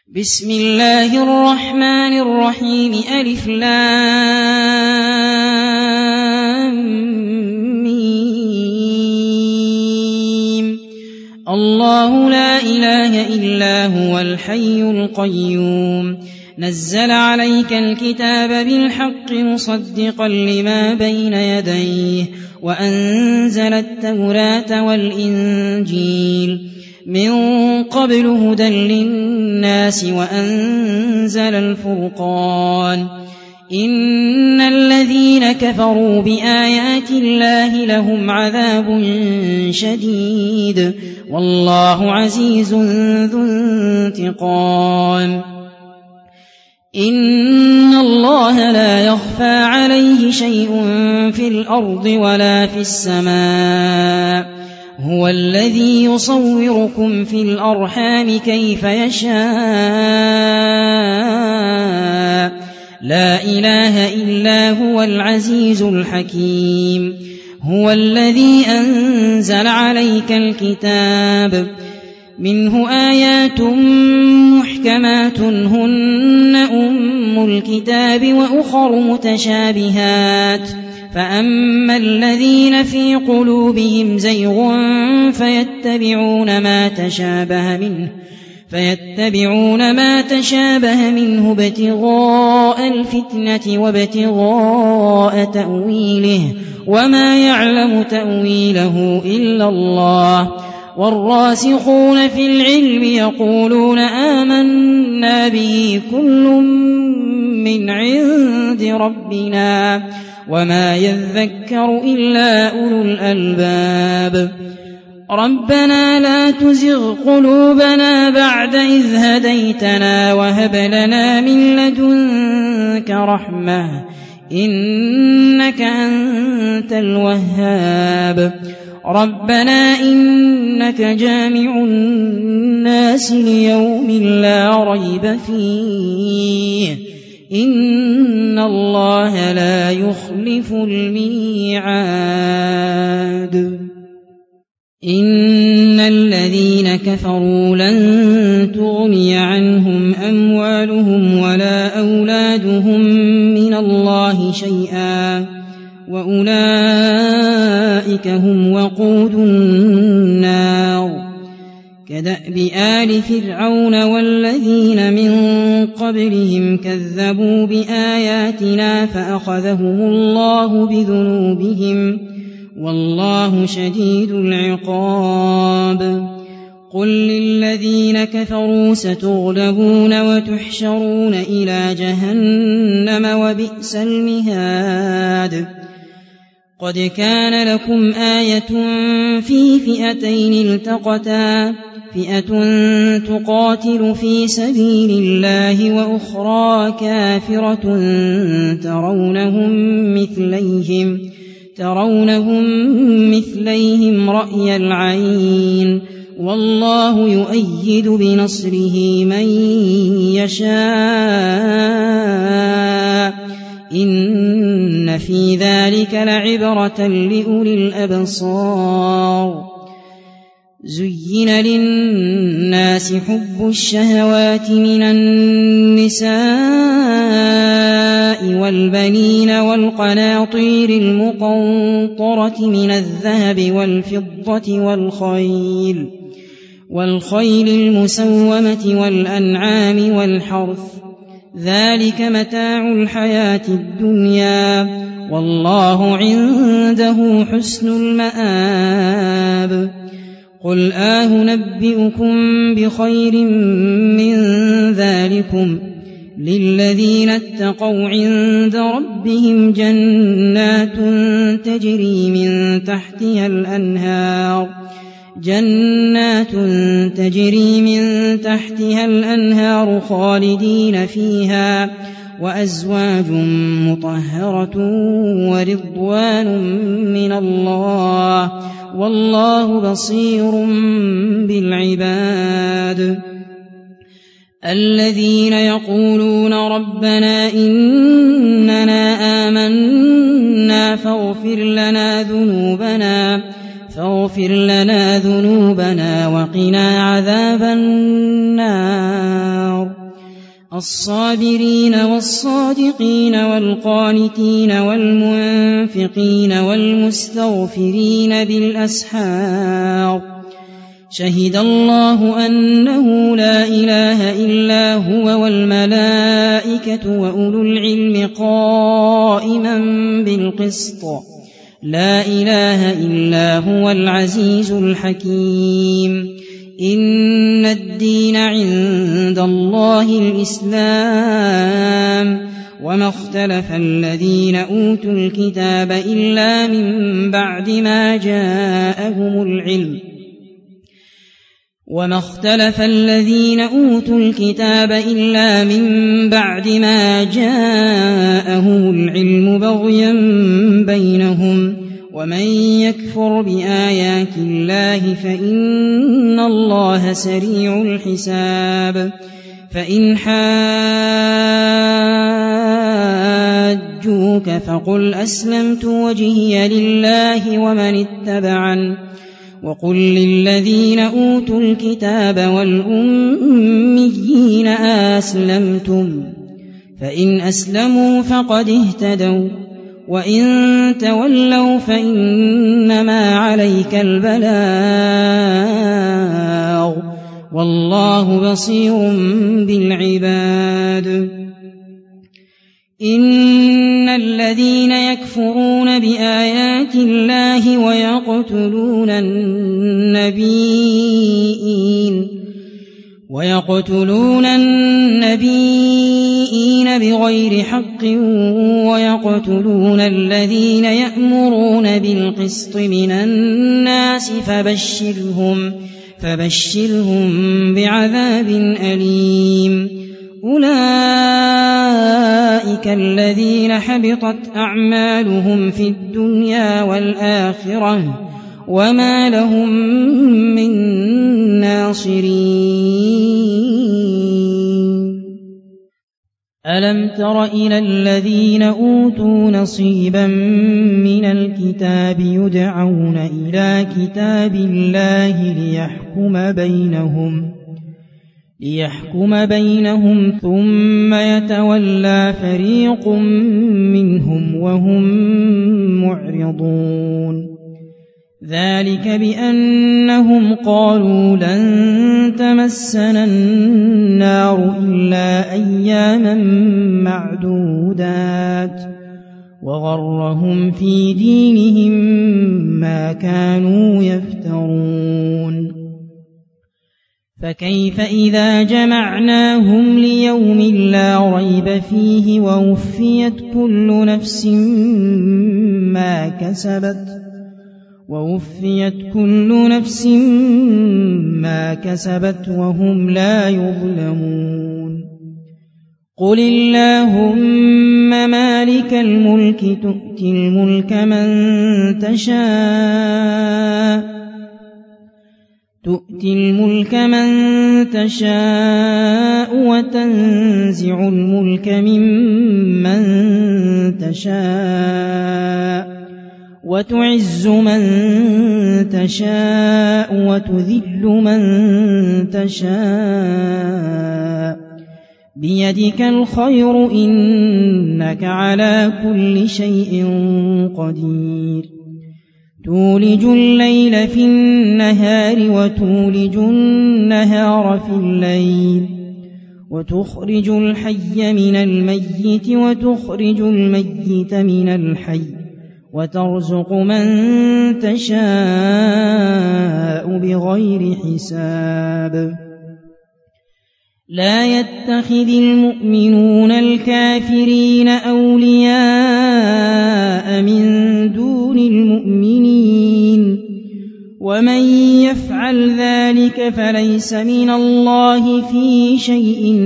بسم الله الرحمن الرحيم ألف لام ميم. الله لا إله إلا هو الحي القيوم نزل عليك الكتاب بالحق مصدقا لما بين يديه وأنزل التوراة والإنجيل من قبل هدى للناس وأنزل الفرقان إن الذين كفروا بآيات الله لهم عذاب شديد والله عزيز ذو انتقام إن الله لا يخفى عليه شيء في الأرض ولا في السماء هو الذي يصوركم في الأرحام كيف يشاء لا إله إلا هو العزيز الحكيم هو الذي أنزل عليك الكتاب منه آيات محكمات هن أم الكتاب وأخر متشابهات فأما الذين في قلوبهم زيغ فيتبعون ما تشابه منه ابتغاء الفتنة وابتغاء تأويله وما يعلم تأويله إلا الله والراسخون في العلم يقولون آمنا به كل من عند ربنا وما يذكر إلا أولو الألباب ربنا لا تزغ قلوبنا بعد إذ هديتنا وهب لنا من لدنك رحمة إنك أنت الوهاب ربنا إنك جامع الناس ليوم لا ريب فيه إن الله لا يخلف الميعاد إن الذين كفروا لن تغني عنهم أموالهم ولا أولادهم من الله شيئا وأولئك هم وقود النار كدأب آل فرعون والذين من قبلهم كذبوا بآياتنا فأخذهم الله بذنوبهم والله شديد العقاب قل للذين كفروا ستغلبون وتحشرون إلى جهنم وبئس المهاد قد كان لكم آية في فئتين التقتا فئة تقاتل في سبيل الله وأخرى كافرة ترونهم مثليهم رأي العين والله يؤيد بنصره من يشاء إن في ذلك لعبرة لأولي الأبصار زين للناس حب الشهوات من النساء والبنين والقناطير المقنطرة من الذهب والفضة والخيل المسومة والأنعام والحرث ذلك متاع الحياة الدنيا والله عنده حسن المآب قل ننبئكم بخير من جذلكم للذين اتقوا عند ربهم جنات تجري من تحتها الأنهار خالدين فيها وأزواج مطهرة ورضوان من الله والله بصير بالعباد الذين يقولون ربنا إننا آمنا فاغفر لنا ذنوبنا وقنا عذاب النار الصابرين والصادقين والقانتين والمنفقين والمستغفرين بالأسحار شهد الله أنه لا إله إلا هو والملائكة وأولو العلم قائما بالقسط لا إله إلا هو العزيز الحكيم إن الدين عند الله الإسلام وما اختلف الذين أوتوا الكتاب إلا من بعد ما جاءهم العلم بغيا بينهم ومن يكفر بآيات الله فإن الله سريع الحساب فإن حاجوك فقل أسلمت وجهي لله ومن اتبعن وقل للذين أوتوا الكتاب والأميين أسلمتم فإن أسلموا فقد اهتدوا وإن تولوا فإنما عليك البلاغ والله بصير بالعباد إن الذين يكفرون بآيات الله ويقتلون النبيين بغير حق ويقتلون الذين يأمرون بالقسط من الناس فبشرهم بعذاب أليم أولئك الذين حبطت أعمالهم في الدنيا والآخرة وما لهم من ناصرين ألم تر إلى الذين أوتوا نصيبا من الكتاب يدعون إلى كتاب الله ليحكم بينهم ثم يتولى فريق منهم وهم معرضون ذلك بأنهم قالوا لن تمسنا النار إلا أياما معدودات وغرهم في دينهم ما كانوا يفترون فكيف إذا جمعناهم ليوم لا ريب فيه ووفيت كل نفس ما كسبت وهم لا يظلمون قل اللهم مالك الملك تؤتي الملك من تشاء وتنزع الملك ممن تشاء وتعز من تشاء وتذل من تشاء بيدك الخير إنك على كل شيء قدير تولج الليل في النهار وتولج النهار في الليل وتخرج الحي من الميت وتخرج الميت من الحي وترزق من تشاء بغير حساب لا يتخذ المؤمنون الكافرين أولياء من دون المؤمنين ومن يفعل ذلك فليس من الله في شيء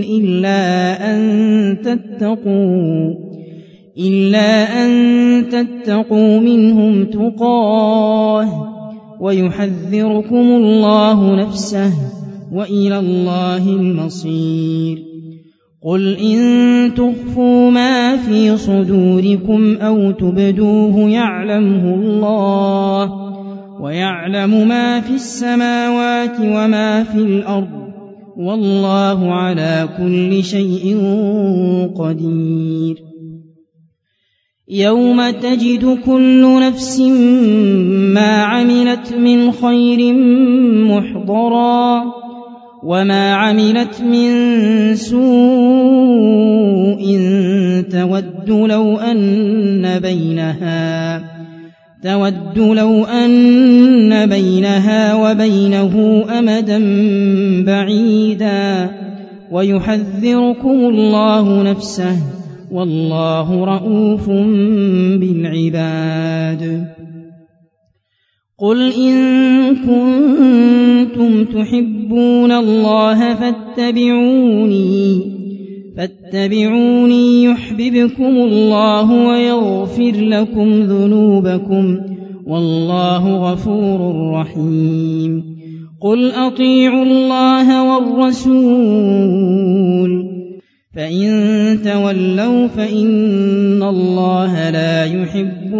إلا أن تتقوا منهم تقاه ويحذركم الله نفسه وإلى الله المصير قل إن تخفوا ما في صدوركم أو تبدوه يعلمه الله ويعلم ما في السماوات وما في الأرض والله على كل شيء قدير. يوم تجد كل نفس ما عملت من خير محضرا وما عملت من سوء تود لو أن بينها وبينه أمدا بعيدا ويحذركم الله نفسه والله رءوف بالعباد. قل إن كنتم تحبون الله فاتبعوني يحببكم الله ويغفر لكم ذنوبكم والله غفور رحيم. قل أطيعوا الله والرسول فإن تولوا فإن الله لا يحب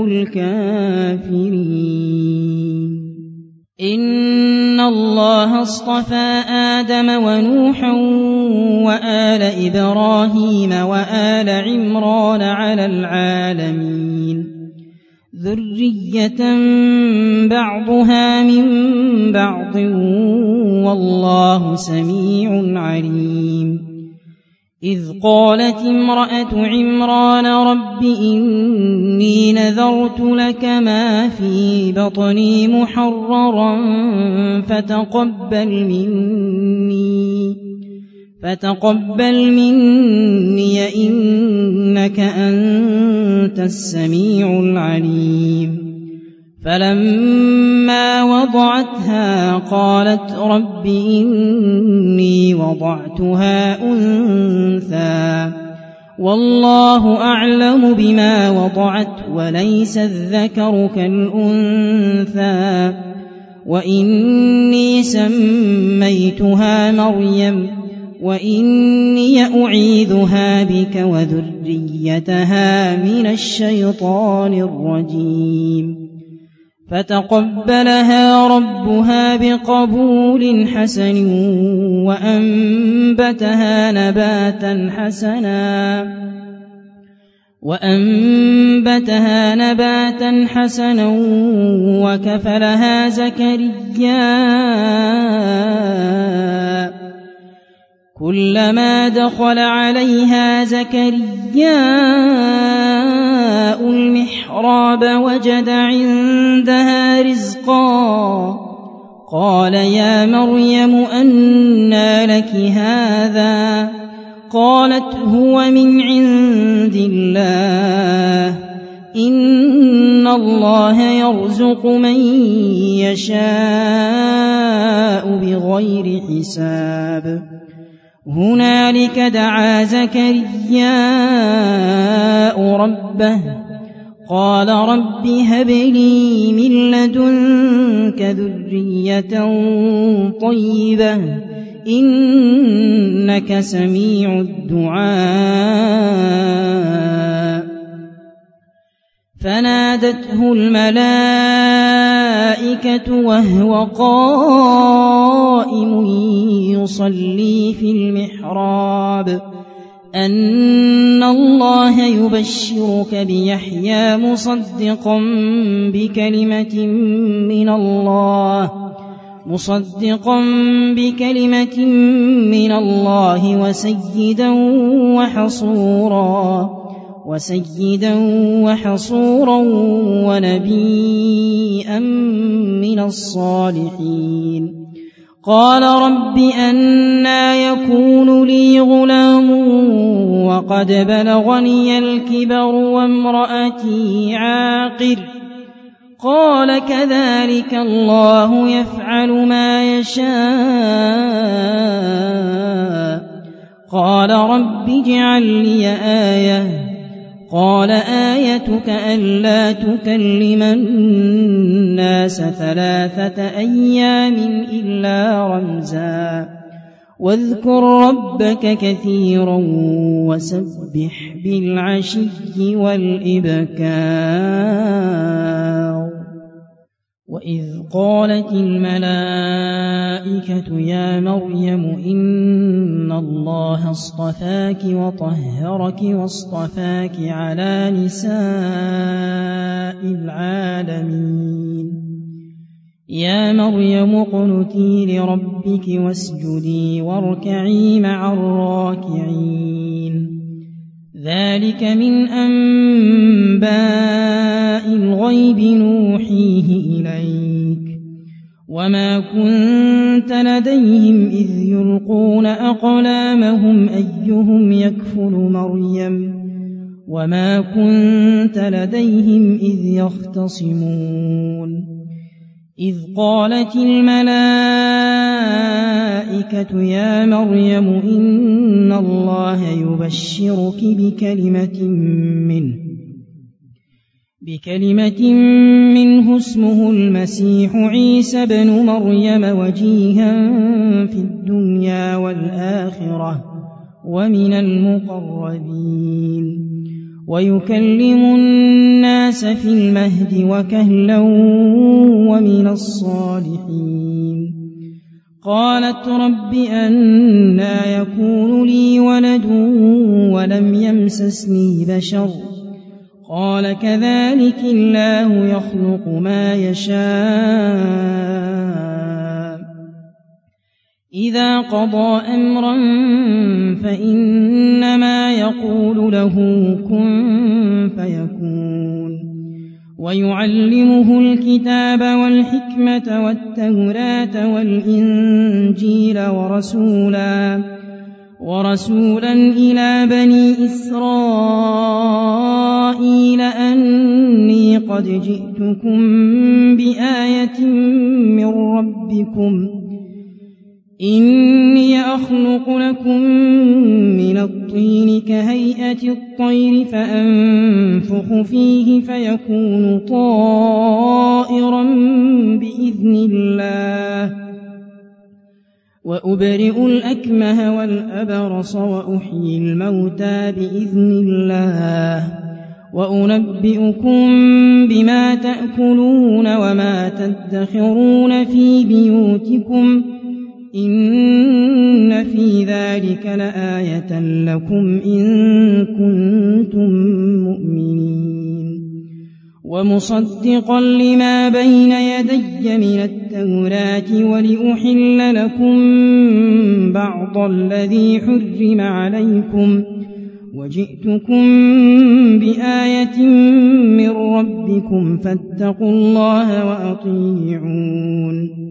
الكافرين. إن الله اصطفى آدم ونوحا وآل إبراهيم وآل عمران على العالمين ذرية بعضها من بعض والله سميع عليم. إذ قالت امرأة عمران رب إني نذرت لك ما في بطني محررا فتقبل مني إنك أنت السميع العليم. فلما وضعتها قالت رب إني وضعتها أنثى والله أعلم بما وضعت وليس الذكر كالأنثى وإني سميتها مريم وإني أعيذها بك وذريتها من الشيطان الرجيم. فتقبلها ربها بقبول حسن وأنبتها نباتا حسنا وكفلها زكريا. كلما دخل عليها زكريا المحراب وجد عندها رزقا قال يا مريم أنى لك هذا قالت هو من عند الله إن الله يرزق من يشاء بغير حساب. هنالك دعا زكرياء ربه قال رب هب لي من لدنك ذرية طيبة إنك سميع الدعاء. فنادته الملائكة وهو قائم يصلي في المحراب أن الله يبشرك بيحيى مصدقا بكلمة من الله وسيدا وحصورا ونبيا من الصالحين. قال رب أنى يكون لي غلام وقد بلغني الكبر وامرأتي عاقر قال كذلك الله يفعل ما يشاء. قال رب اجعل لي آية قال آيتك ألا تكلم الناس 3 أيام إلا رمزا واذكر ربك كثيرا وسبح بالعشي والإبكار. وإذ قالت الملائكة يا مريم إن الله اصطفاك وطهرك واصطفاك على نساء العالمين يا مريم اقنتي لربك واسجدي واركعي مع الراكعين ذلك من أنباء الغيب نوحيه إليك وما كنت لديهم إذ يلقون أقلامهم أيهم يكفل مريم وما كنت لديهم إذ يختصمون إذ قالت الملائكة يا مريم إن الله يبشرك بكلمة منه اسمه المسيح عيسى بن مريم وجيها في الدنيا والآخرة ومن المقربين ويكلم الناس في المهد وكهلا ومن الصالحين قالت رب أنى يكون لي ولد ولم يمسسني بشر قال كذلك الله يخلق ما يشاء إذا قضى أمرا فإنما يقول له كن فيكون ويعلمه الكتاب والحكمة والتوراة والإنجيل ورسولا إلى بني إسرائيل أني قد جئتكم بآية من ربكم إني أخلق لكم من الطين كهيئة الطير فأنفخ فيه فيكون طائرا بإذن الله وأبرئ الأكمه والأبرص وأحيي الموتى بإذن الله وأنبئكم بما تأكلون وما تدخرون في بيوتكم إن في ذلك لآية لكم إن كنتم مؤمنين ومصدقا لما بين يدي من التوراة ولأحل لكم بعض الذي حرم عليكم وجئتكم بآية من ربكم فاتقوا الله وأطيعون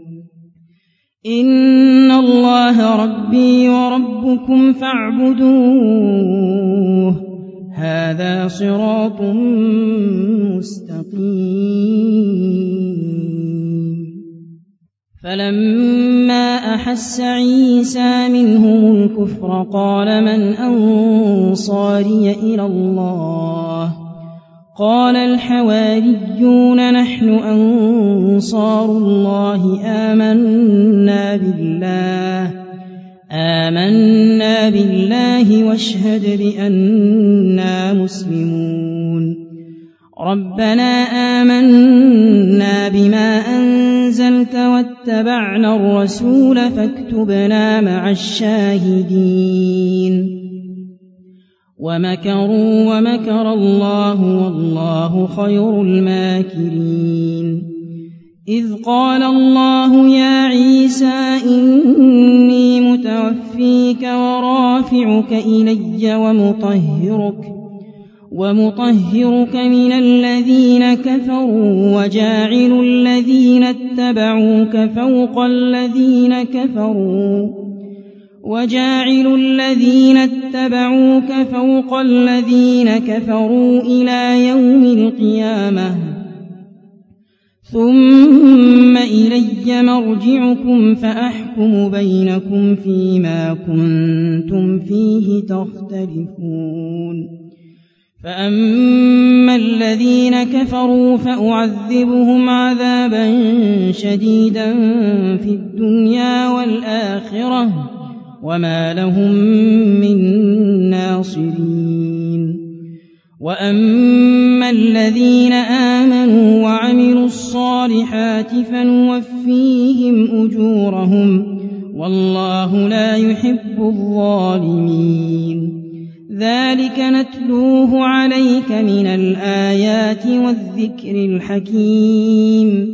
إن الله ربي وربكم فاعبدوه هذا صراط مستقيم فلما أحس عيسى منهم الكفر قال من أنصاري إلى الله قال الحواريون نحن أنصار الله آمنا بالله واشهد بأننا مسلمون ربنا آمنا بما أنزلت واتبعنا الرسول فاكتبنا مع الشاهدين ومكروا ومكر الله والله خير الماكرين إذ قال الله يا عيسى إني متوفيك ورافعك إلي ومطهرك من الذين كفروا وجاعل الذين اتبعوك فوق الذين كفروا إلى يوم القيامة ثم إلي مرجعكم فأحكم بينكم فيما كنتم فيه تختلفون فأما الذين كفروا فأعذبهم عذابا شديدا في الدنيا والآخرة وما لهم من ناصرين وأما الذين آمنوا وعملوا الصالحات أجورهم والله لا يحب الظالمين ذلك نتلوه عليك من الآيات والذكر الحكيم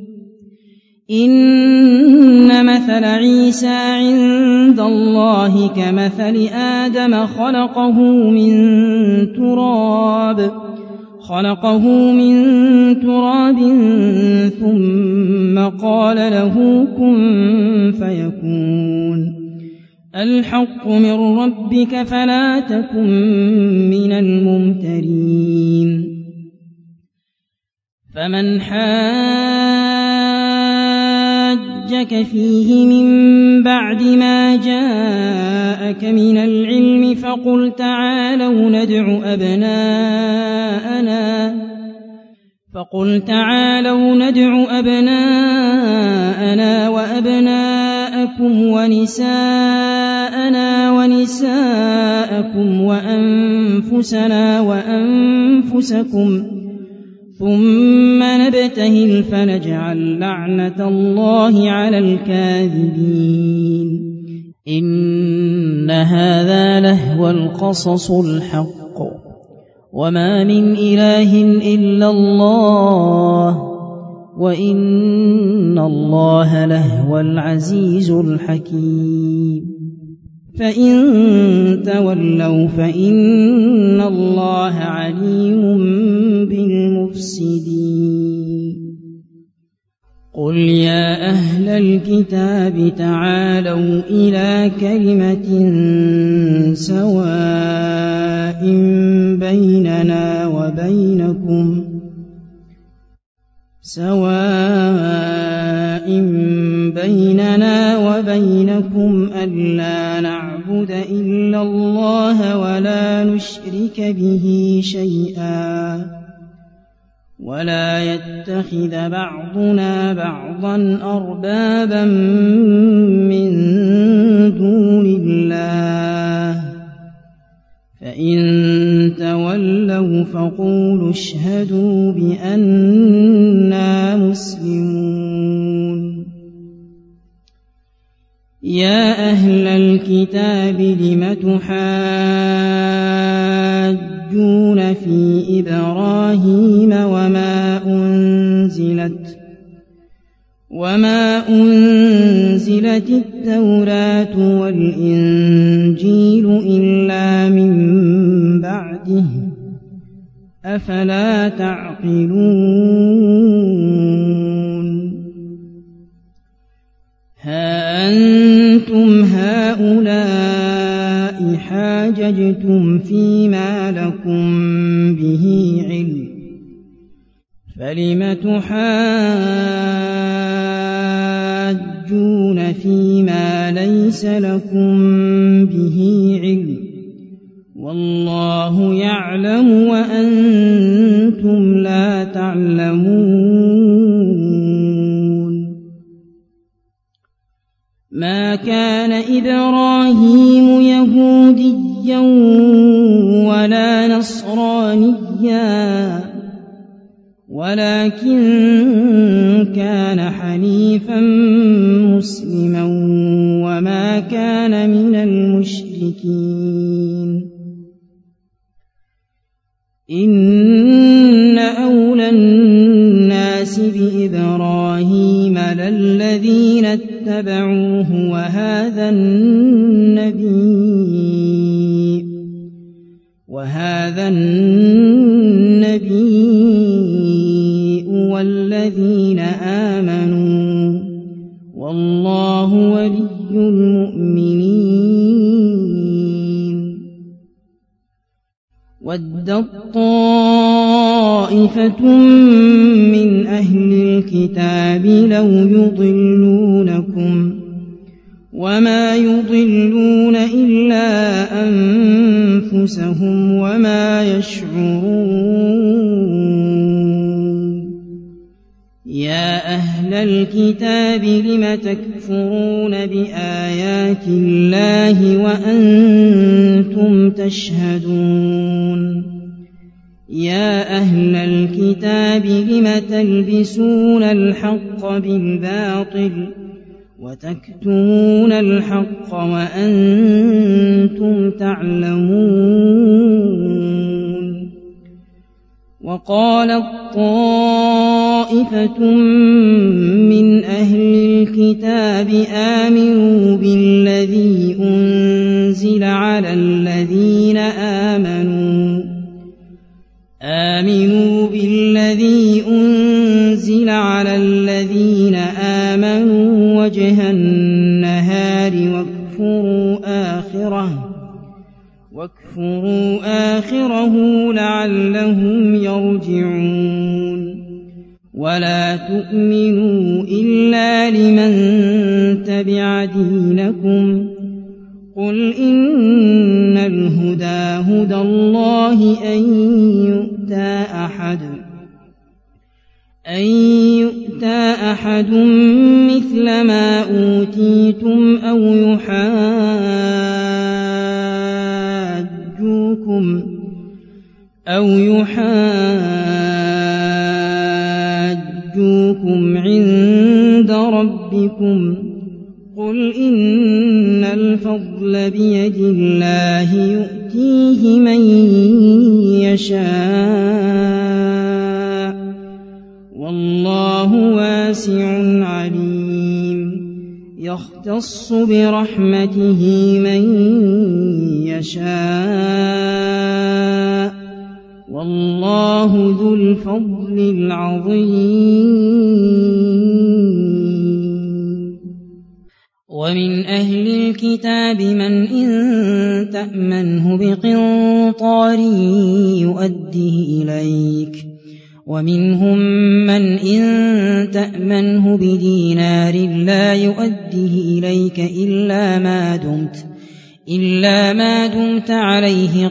إن مثل عيسى عند الله كمثل آدم خلقه من تراب ثم قال له كن فيكون الحق من ربك فلا تكن من الممترين فمن حاجك فيه من بعد ما جاءك من العلم فقل تعالوا ندع أبناءنا وأبناءكم ونساءنا ونساءكم وأنفسنا وأنفسكم ثم نبتهل فنجعل لعنة الله على الكاذبين إن هذا لهو القصص الحق وما من إله إلا الله وإن الله لهو العزيز الحكيم فإن تولوا فإن الله عليم بالمفسدين قل يا أهل الكتاب تعالوا إلى كلمة سواء بيننا وبينكم ألا نعبد إلا الله ولا نشرك به شيئا ولا يتخذ بعضنا بعضا أربابا من دون الله فإن تولوا فقولوا اشهدوا بأننا مسلمون يا أهل الكتاب لم تحاجون في إبراهيم وما أنزلت التوراة والإنجيل إلا من بعده أفلا تعقلون ها أنتم هؤلاء حاججتم فيما لكم به علم فلم تحاجون فيما ليس لكم به علم والله يعلم وأنتم لا تعلمون ما كان إبراهيم يهوديا ولا نصرانيا ولكن كان حنيفا مسلما وما كان من المشركين إن أولى الناس بإبراهيم للذين اتبعوه وهذا النبي والذين آمنوا والله ولي المؤمنين ودت طائفة من أهل الكتاب لو يضلونكم وما يضلون إلا أنفسهم وما يشعرون يا أهل الكتاب لم تكفرون بآيات الله وأنتم تشهدون يا أهل الكتاب لم تلبسون الحق بالباطل وتكتمون الحق وأنتم تعلمون. وقالت طائفة من أهل الكتاب آمنوا بالذي أنزل على الذين آمنوا وجه النهار واكفروا آخره لعلهم يرجعون. ولا تؤمنوا إلا لمن تبع دينكم قل إن الهدى هدى الله أن يؤتى أحد مثل ما أوتيتم أو يحاجوكم عند ربكم قل إن الفضل بيد الله يؤتيه من يشاء والله واسع عليم. يختص برحمته من يشاء والله ذو الفضل العظيم. ومن أهل الكتاب من إن تأمنه بقنطار يؤديه إليك ومنهم من إن تأمنه بدينار لا يؤديه إليك إلا ما دمت عليه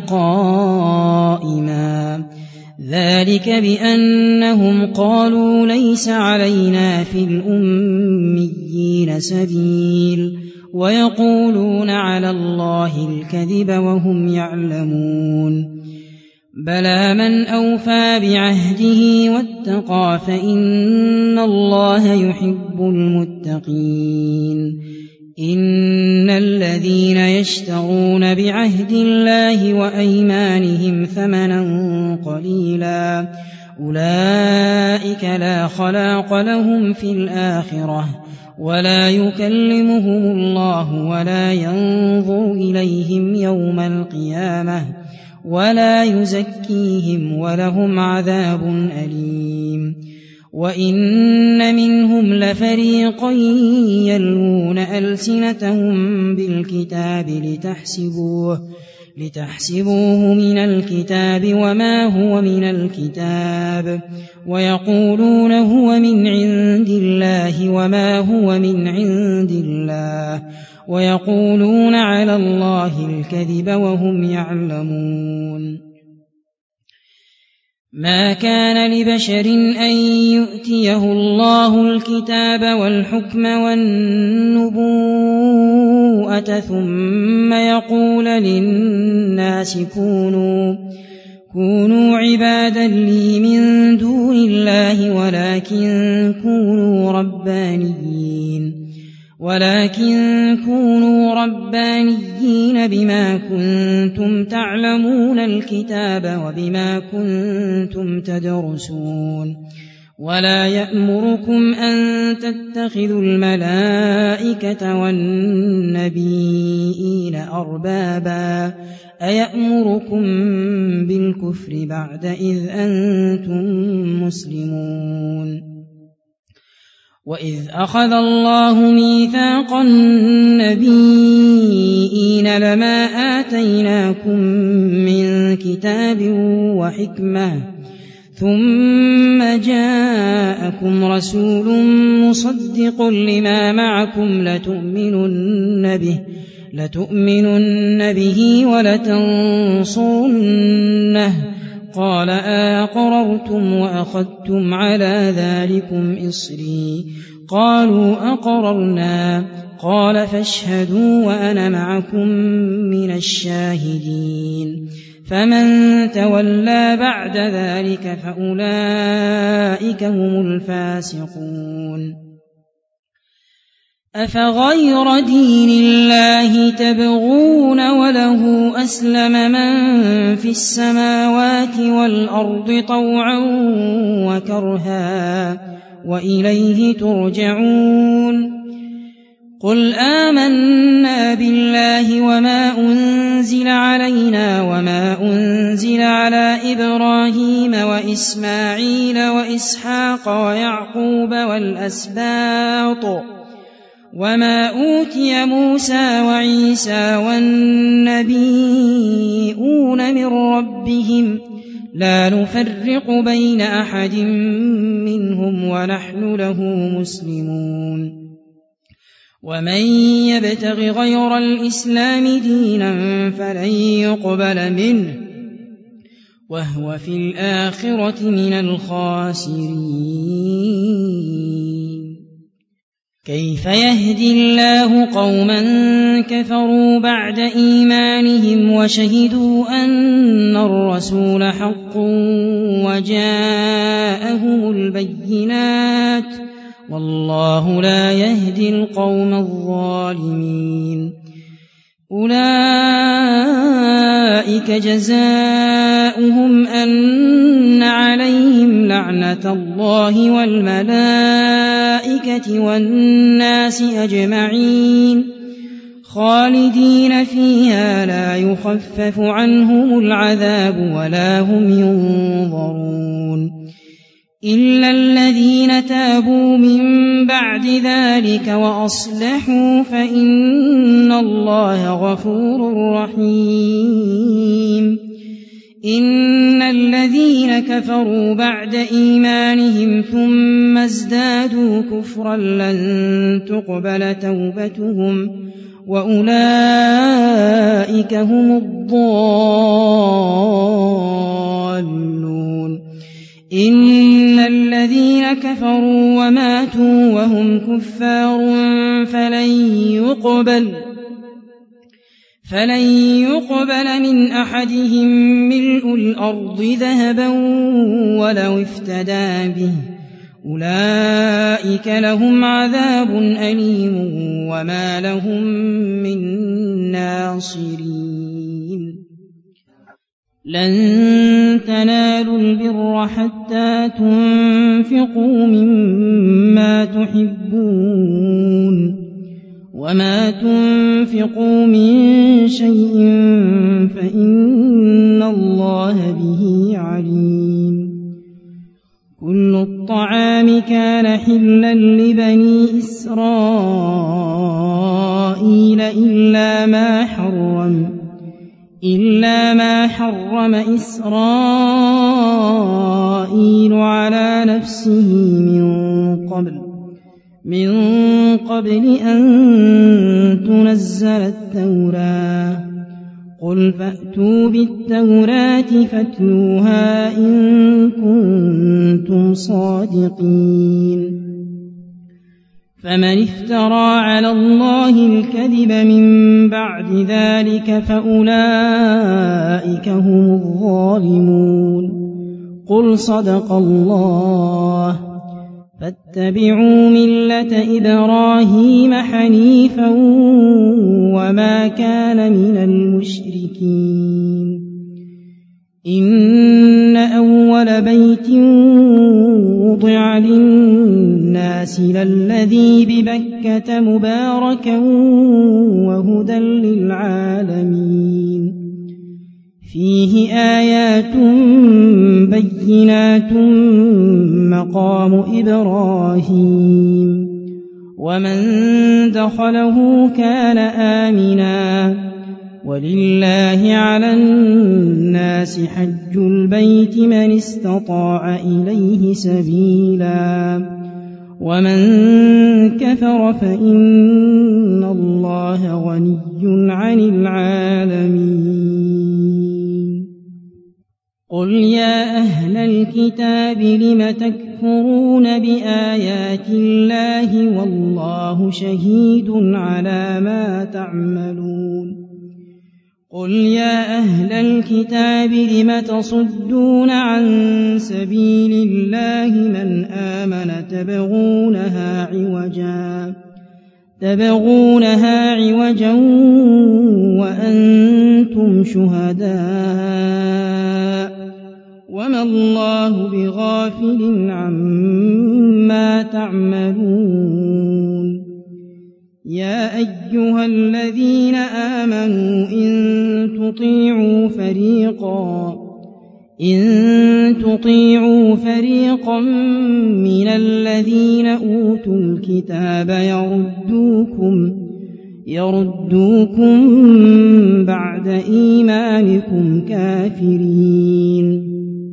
قائما ذلك بأنهم قالوا ليس علينا في الأميين سبيل ويقولون على الله الكذب وهم يعلمون. بلى من أوفى بعهده واتقى فإن الله يحب المتقين. إن الذين يشترون بعهد الله وأيمانهم ثمنا قليلا أولئك لا خلاق لهم في الآخرة ولا يكلمهم الله ولا ينظر إليهم يوم القيامة ولا يزكيهم ولهم عذاب أليم. وإن منهم لفريقا يلوون ألسنتهم بالكتاب لتحسبوه من الكتاب وما هو من الكتاب ويقولون هو من عند الله وما هو من عند الله ويقولون على الله الكذب وهم يعلمون. ما كان لبشر أن يؤتيه الله الكتاب والحكم والنبوءة ثم يقول للناس كونوا عبادا لي من دون الله ولكن كونوا ربانيين بما كنتم تعلمون الكتاب وبما كنتم تدرسون. ولا يأمركم أن تتخذوا الملائكة والنبيين أربابا أيأمركم بالكفر بعد إذ أنتم مسلمون. وإذ أخذ الله ميثاق النبيين لما آتيناكم من كتاب وحكمة ثم جاءكم رسول مصدق لما معكم لتؤمنن به ولتنصرنه قال أقررتم وأخذتم على ذلكم إصري قالوا أقررنا قال فاشهدوا وأنا معكم من الشاهدين. فمن تولى بعد ذلك فأولئك هم الفاسقون. أفغير دين الله تبغون وله أسلم من في السماوات والأرض طوعا وكرها وإليه ترجعون قل آمنا بالله وما أنزل علينا وما أنزل على إبراهيم وإسماعيل وإسحاق ويعقوب والأسباط وما أوتي موسى وعيسى والنبيون من ربهم لا نفرق بين أحد منهم ونحن له مسلمون ومن يبتغ غير الإسلام دينا فلن يقبل منه وهو في الآخرة من الخاسرين كيف يهدي الله قوما كفروا بعد إيمانهم وشهدوا أن الرسول حق وجاءهم البينات والله لا يهدي القوم الظالمين أولئك جزاؤهم أن عليهم لعنة الله والملائكة والناس أجمعين خالدين فيها لا يخفف عنهم العذاب ولا هم ينظرون إلا الذين تابوا من بعد ذلك وأصلحوا فإن الله غفور رحيم إن الذين كفروا بعد إيمانهم ثم ازدادوا كفرا لن تقبل توبتهم وأولئك هم الضالون إن الذين كفروا وماتوا وهم كفار فلن يقبل من أحدهم ملء الأرض ذهبا ولو افتدى به أولئك لهم عذاب أليم وما لهم من ناصرين لن تنالوا البر حتى تنفقوا مما تحبون وما تنفقوا من شيء فإن الله به عليم كل الطعام كان حلا لبني إسرائيل إلا ما حرم إسرائيل على نفسه من قبل أن تنزل التوراة قل فأتوا بالتوراة فاتلوها إن كنتم صادقين فمن افترى على الله الكذب من بعد ذلك فأولئك هم الظالمون قل صدق الله فاتبعوا ملة إبراهيم حنيفا وما كان من المشركين إن أول بيت وضع للناس للذي ببكة مباركا وهدى للعالمين فيه آيات بينات مقام إبراهيم ومن دخله كان آمنا ولله على الناس حج البيت من استطاع إليه سبيلا ومن كفر فإن الله غني عن العالمين قل يا أهل الكتاب لم تكفرون بآيات الله والله شهيد على ما تعملون قل يا أهل الكتاب لم تصدون عن سبيل تبغونها عوجا وأنتم شهداء وما الله بغافل عما تعملون يا أيها الذين آمنوا إن تطيعوا فريقا من الذين أوتوا الكتاب يردوكم بعد إيمانكم كافرين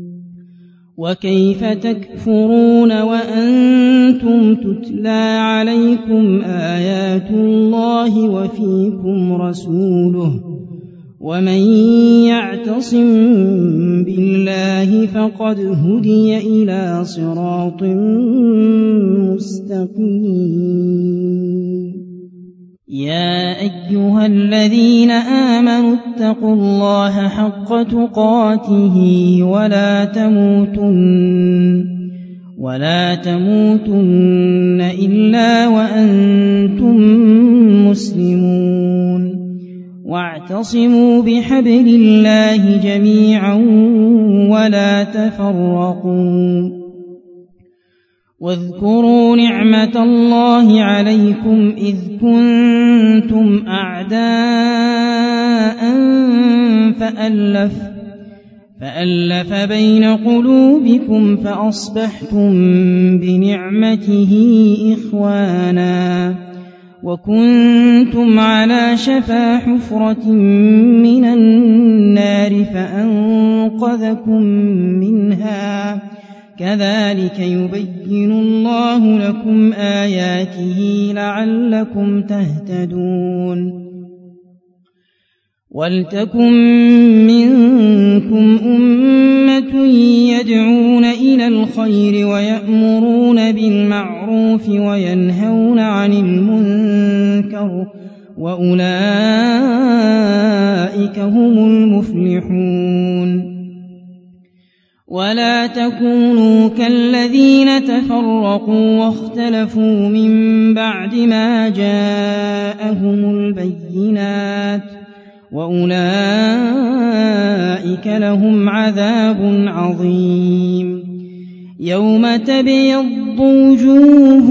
وكيف تكفرون وأنتم تتلى عليكم آيات الله وفيكم رسوله ومن يعتصم بالله فقد هدي إلى صراط مستقيم يا أيها الذين آمنوا اتقوا الله حق تقاته ولا تموتن إلا وأنتم مسلمون واعتصموا بحبل الله جميعا ولا تفرقوا واذكروا نعمة الله عليكم إذ كنتم أعداء فألف بين قلوبكم فأصبحتم بنعمته إخوانا وكنتم على شفا حفرة من النار فأنقذكم منها كذلك يبين الله لكم آياته لعلكم تهتدون ولتكن منكم أمة يدعون إلى الخير ويأمرون بالمعروف وينهون عن المنكر وأولئك هم المفلحون ولا تكونوا كالذين تفرقوا واختلفوا من بعد ما جاءهم البينات وأولئك لهم عذاب عظيم يوم تبيض وجوه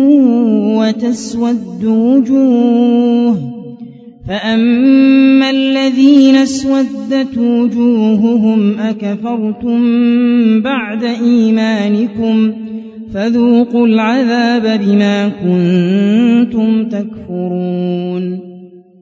وتسود وجوه فأما الذين اسودت وجوههم أكفرتم بعد إيمانكم فذوقوا العذاب بما كنتم تكفرون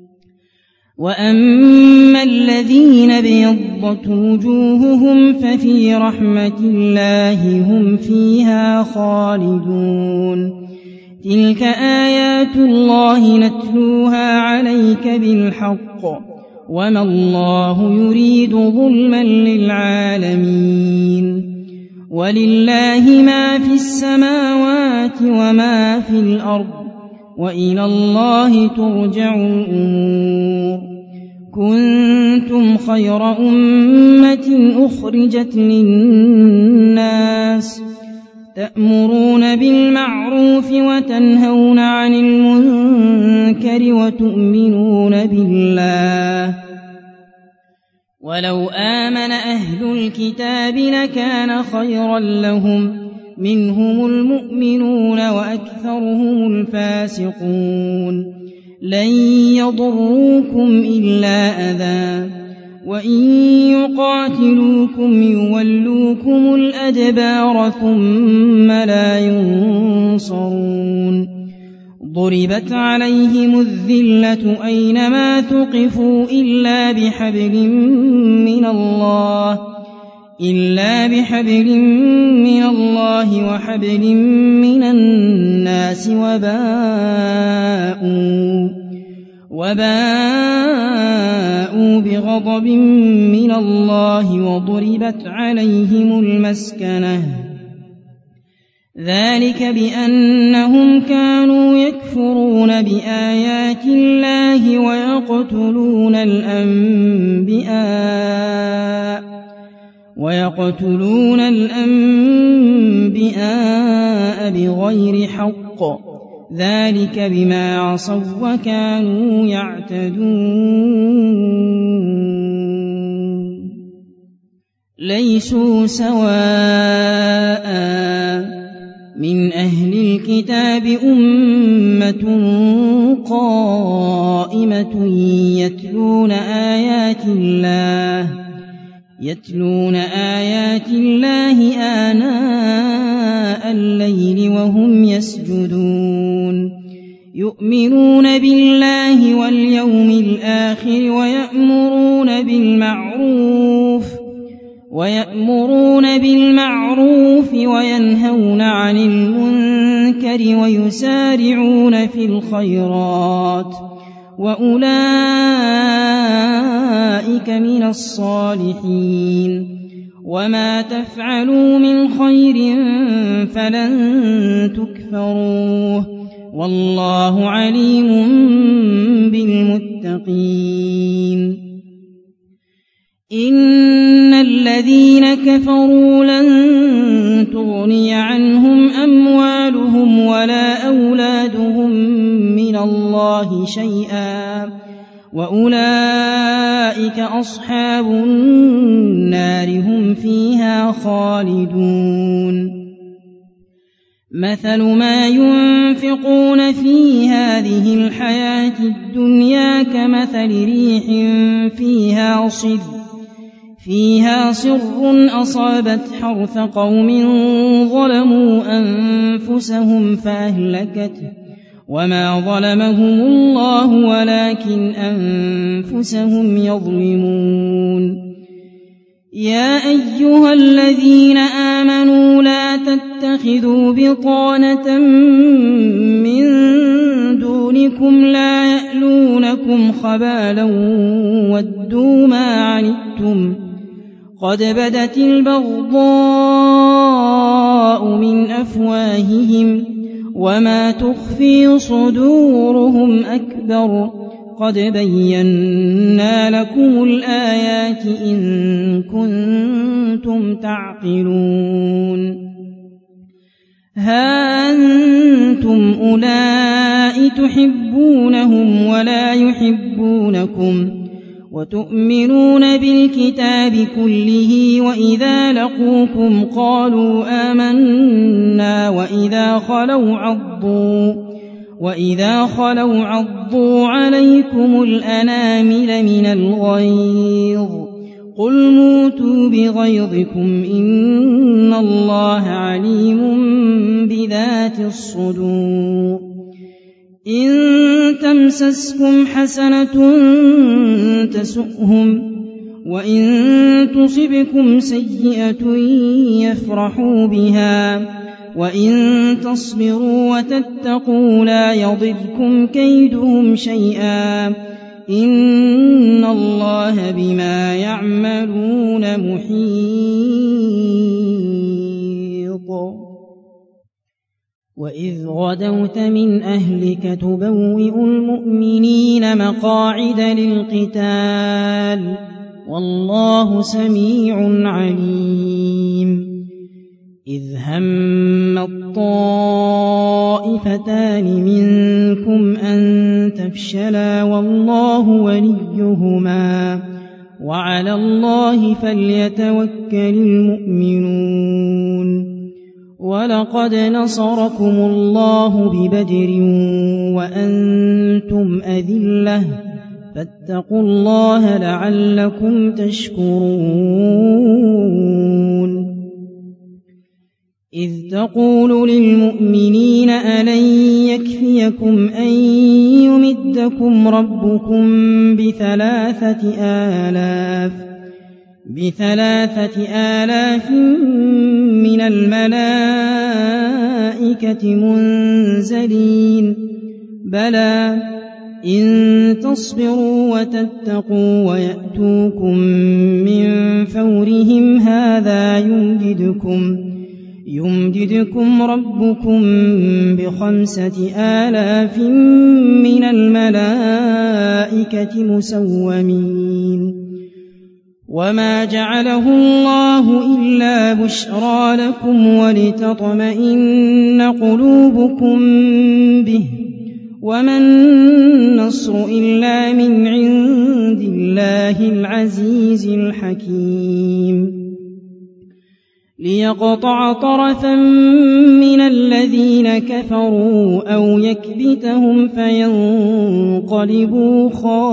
وأما الذين بيضت وجوههم ففي رحمة الله هم فيها خالدون تلك آيات الله نتلوها عليك بالحق وما الله يريد ظلما للعالمين ولله ما في السماوات وما في الأرض وإلى الله ترجع الأمور كنتم خير أمة أخرجت للناس تأمرون بالمعروف وتنهون عن المنكر وتؤمنون بالله ولو آمن أهل الكتاب لكان خيرا لهم منهم المؤمنون وأكثرهم الفاسقون لن يضروكم إلا أذى وإن يقاتلوكم يولوكم الأدبار ثم لا ينصرون ضربت عليهم الذلة أينما ثقفوا إلا بحبل من الله وحبل من الناس وباءوا بغضب من الله وضربت عليهم المسكنة ذلك بأنهم كانوا يكفرون بآيات الله ويقتلون الأنبياء بغير حق ذلك بما عصوا وكانوا يعتدون ليسوا سواء من أهل الكتاب أمة قائمة يتلون آيات الله آناء الليل وهم يسجدون يؤمنون بالله واليوم الآخر ويأمرون بالمعروف وينهون عن المنكر ويسارعون في الخيرات وأولئك من الصالحين وما تفعلوا من خير فلن تكفروه والله عليم بالمتقين إن الذين كفروا لن تغني عنهم أموالهم ولا أولادهم من الله شيئا وأولئك أصحاب النار هم فيها خالدون مثل ما ينفقون في هذه الحياة الدنيا كمثل ريح فيها صر أصابت حرث قوم ظلموا أنفسهم فأهلكته وما ظلمهم الله ولكن أنفسهم يظلمون يا أيها الذين آمنوا لا تتخذوا بطانة من دونكم لا يألونكم خبالا ودوا ما عنتم قد بدت البغضاء من أفواههم وما تخفي صدورهم أكبر قد بينا لكم الآيات إن كنتم تعقلون ها أنتم أولئك تحبونهم ولا يحبونكم وتؤمنون بالكتاب كله وإذا لقوكم قالوا آمنا وإذا خلوا عضوا عليكم الأنامل من الغيظ قل موتوا بغيظكم إن الله عليم بذات الصدور إن تمسسكم حسنة تسؤهم وإن تصبكم سيئة يفرحوا بها وإن تصبروا وتتقوا لا يضركم كيدهم شيئا إن الله بما يعملون محيط وإذ غدوت من أهلك تبوئ المؤمنين مقاعد للقتال والله سميع عليم إذ هم الطائفتان منكم أن تفشلا والله وليهما وعلى الله فليتوكل المؤمنون ولقد نصركم الله ببدر وأنتم أذلة فاتقوا الله لعلكم تشكرون إذ تقول للمؤمنين ألن يكفيكم أن يمدكم ربكم ب3,000 من الملائكة منزلين بلى إن تصبروا وتتقوا ويأتوكم من فورهم هذا يمددكم ربكم ب5,000 من الملائكة مسومين وما جعله الله إلا بشرى لكم ولتطمئن قلوبكم به وما النصر إلا من عند الله العزيز الحكيم ليقطع طرفا من الذين كفروا أو يكبتهم فينقلبوا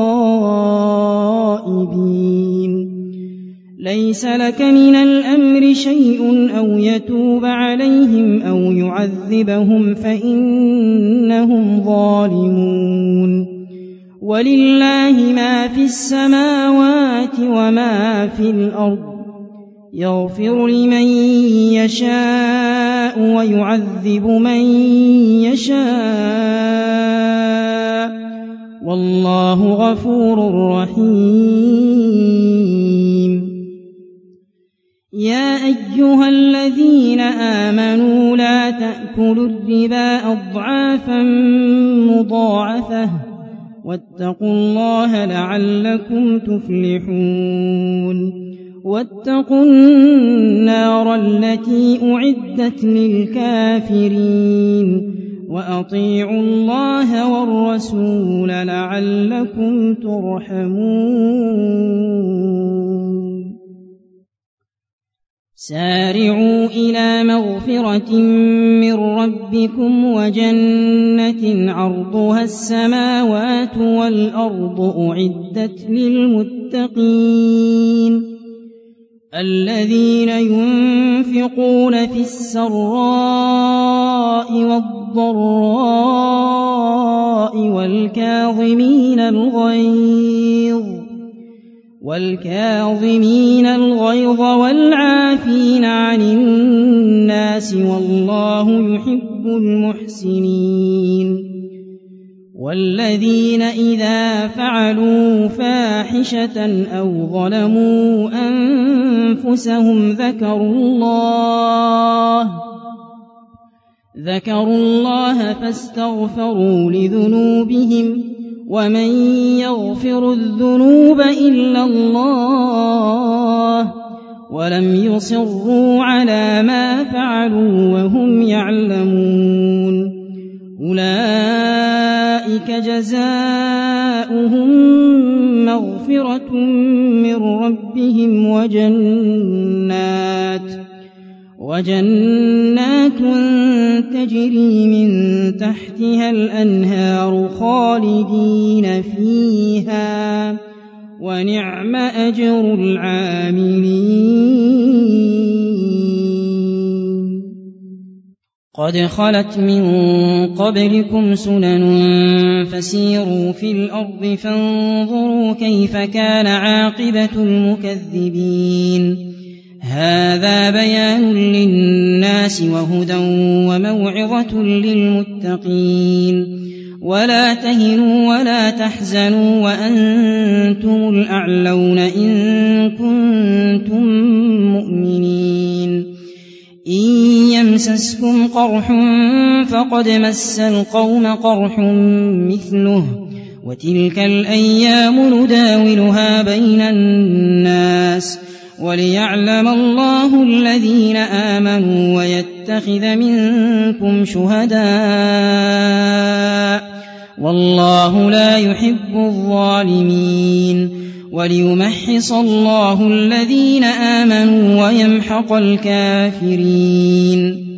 خائبين ليس لك من الأمر شيء أو يتوب عليهم أو يعذبهم فإنهم ظالمون ولله ما في السماوات وما في الأرض يغفر لمن يشاء ويعذب من يشاء والله غفور رحيم يا أيها الذين آمنوا لا تأكلوا الربا أضعافا مضاعفة واتقوا الله لعلكم تفلحون واتقوا النار التي أعدت للكافرين وأطيعوا الله والرسول لعلكم ترحمون سارعوا إلى مغفرة من ربكم وجنة عرضها السماوات والأرض أعدت للمتقين الذين ينفقون في السراء والضراء والكاظمين الغيظ والعافين عن الناس والله يحب المحسنين والذين إذا فعلوا فاحشة أو ظلموا أنفسهم ذكروا الله فاستغفروا لذنوبهم ومن يغفر الذنوب إلا الله ولم يصروا على ما فعلوا وهم يعلمون أولئك جزاؤهم مغفرة من ربهم وجنات تجري من تحتها الأنهار خالدين فيها ونعم أجر العاملين قد خلت من قبلكم سنن فسيروا في الأرض فانظروا كيف كان عاقبة المكذبين هذا بيان للناس وهدى وموعظة للمتقين ولا تهنوا ولا تحزنوا وأنتم الأعلون إن كنتم مؤمنين إن يمسسكم قرح فقد مس القوم قرح مثله وتلك الأيام نداولها بين الناس وليعلم الله الذين آمنوا ويتخذ منكم شهداء والله لا يحب الظالمين وليمحص الله الذين آمنوا ويمحق الكافرين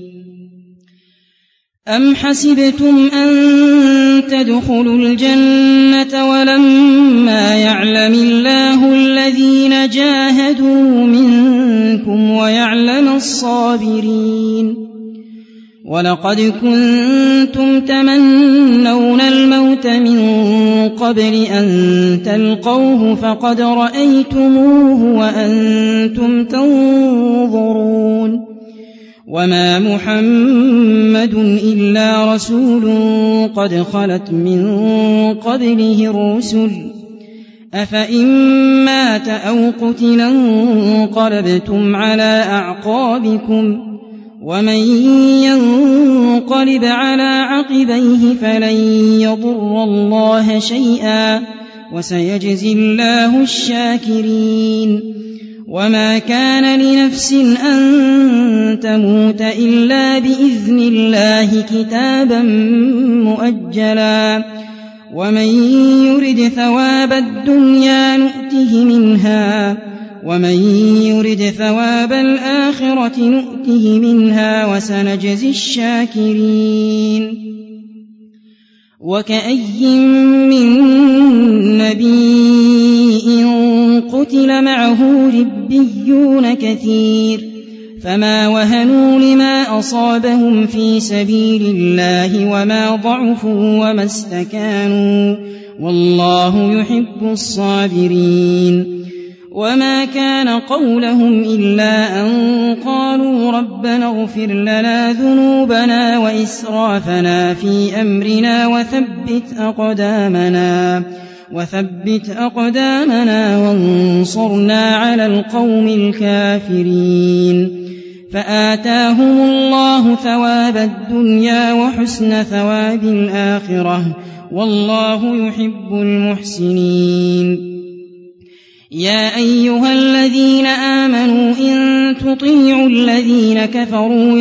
أم حسبتم أن تدخلوا الجنة ولما يعلم الله الذين جاهدوا منكم ويعلم الصابرين ولقد كنتم تمنون الموت من قبل أن تلقوه فقد رأيتموه وأنتم تنظرون وما محمد إلا رسول قد خلت من قبله الرسل أفإن مات أو قتل انقلبتم على أعقابكم ومن ينقلب على عقبيه فلن يضر الله شيئا وسيجزي الله الشاكرين وما كان لنفس أن تموت إلا بإذن الله كتابا مؤجلا ومن يرد ثواب الدنيا نؤته منها ومن يرد ثواب الآخرة نؤته منها وسنجزي الشاكرين وكأي من نبي قتل معه ربيون كثير فما وهنوا لما أصابهم في سبيل الله وما ضعفوا وما استكانوا والله يحب الصابرين وما كان قولهم إلا أن قالوا ربنا اغفر لنا ذنوبنا وإسرافنا في أمرنا وثبت أقدامنا وانصرنا على القوم الكافرين فآتاهم الله ثواب الدنيا وحسن ثواب الآخرة والله يحب المحسنين يا أيها الذين آمنوا إن تطيعوا الذين كفروا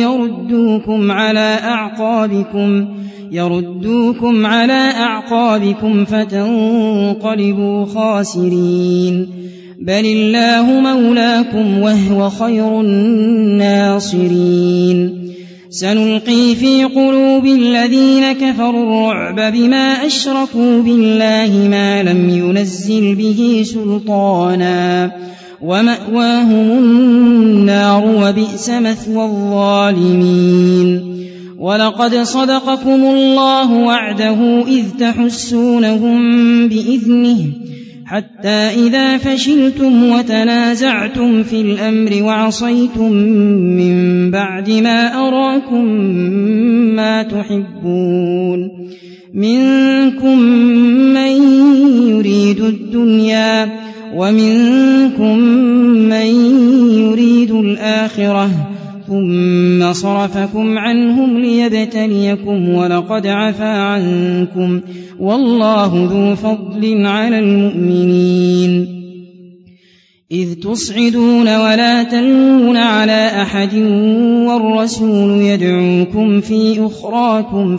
يردوكم على أعقابكم فتنقلبوا خاسرين بل الله مولاكم وهو خير الناصرين سنلقي في قلوب الذين كفروا الرعب بما أشركوا بالله ما لم ينزل به سلطانا ومأواهم النار وبئس مثوى الظالمين ولقد صدقكم الله وعده إذ تحسونهم بإذنه حتى إذا فشلتم وتنازعتم في الأمر وعصيتم من بعد ما أراكم ما تحبون منكم من يريد الدنيا ومنكم من يريد الآخرة ثم صرفكم عنهم ليبتليكم ولقد عفا عنكم والله ذو فضل على المؤمنين إذ تصعدون ولا تلوون على أحد والرسول يدعوكم في أخراكم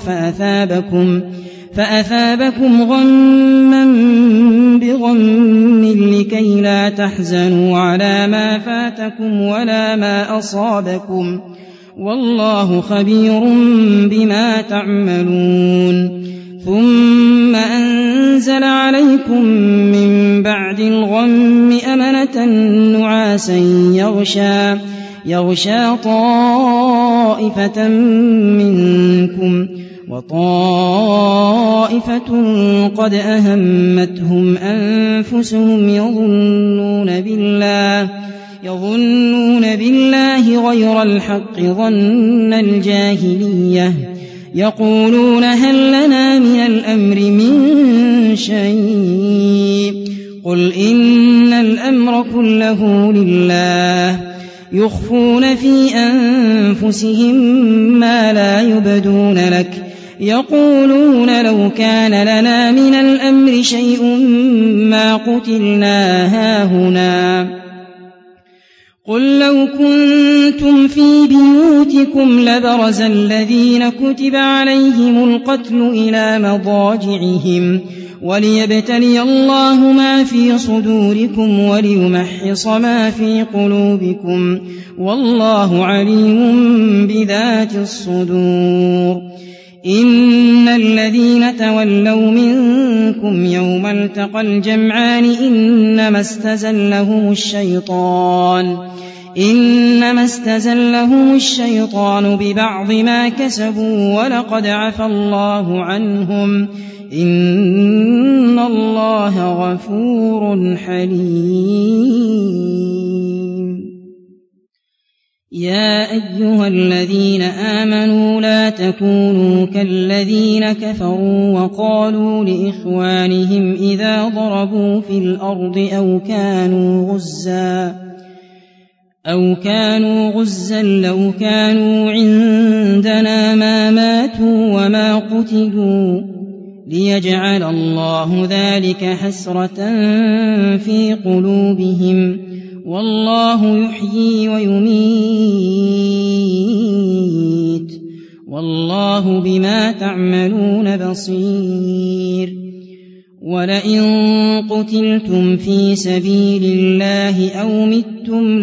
فأثابكم غما بغم لكي لا تحزنوا على ما فاتكم ولا ما أصابكم والله خبير بما تعملون ثم أنزل عليكم من بعد الغم أمنة نعاسا يغشى طائفة منكم وطائفة قد أهمتهم أنفسهم يظنون بالله غير الحق ظن الجاهلية يقولون هل لنا من الأمر من شيء قل إن الأمر كله لله يخفون في أنفسهم ما لا يبدون لك يقولون لو كان لنا من الأمر شيء ما قتلنا هاهنا قل لو كنتم في بيوتكم لبرز الذين كتب عليهم القتل إلى مضاجعهم وليبتلي الله ما في صدوركم وليمحص ما في قلوبكم والله عليم بذات الصدور إن الذين تولوا منكم يوم التقى الجمعان إنما استزلهم الشيطان ببعض ما كسبوا ولقد عفى الله عنهم إن الله غفور حليم يا أيها الذين آمنوا لا تكونوا كالذين كفروا وقالوا لإخوانهم إذا ضربوا في الأرض أو كانوا غزا لو كانوا عندنا ما ماتوا وما قتلوا ليجعل الله ذلك حسرة في قلوبهم والله يحيي ويميت والله بما تعملون بصير ولئن قتلتم في سبيل الله أو متم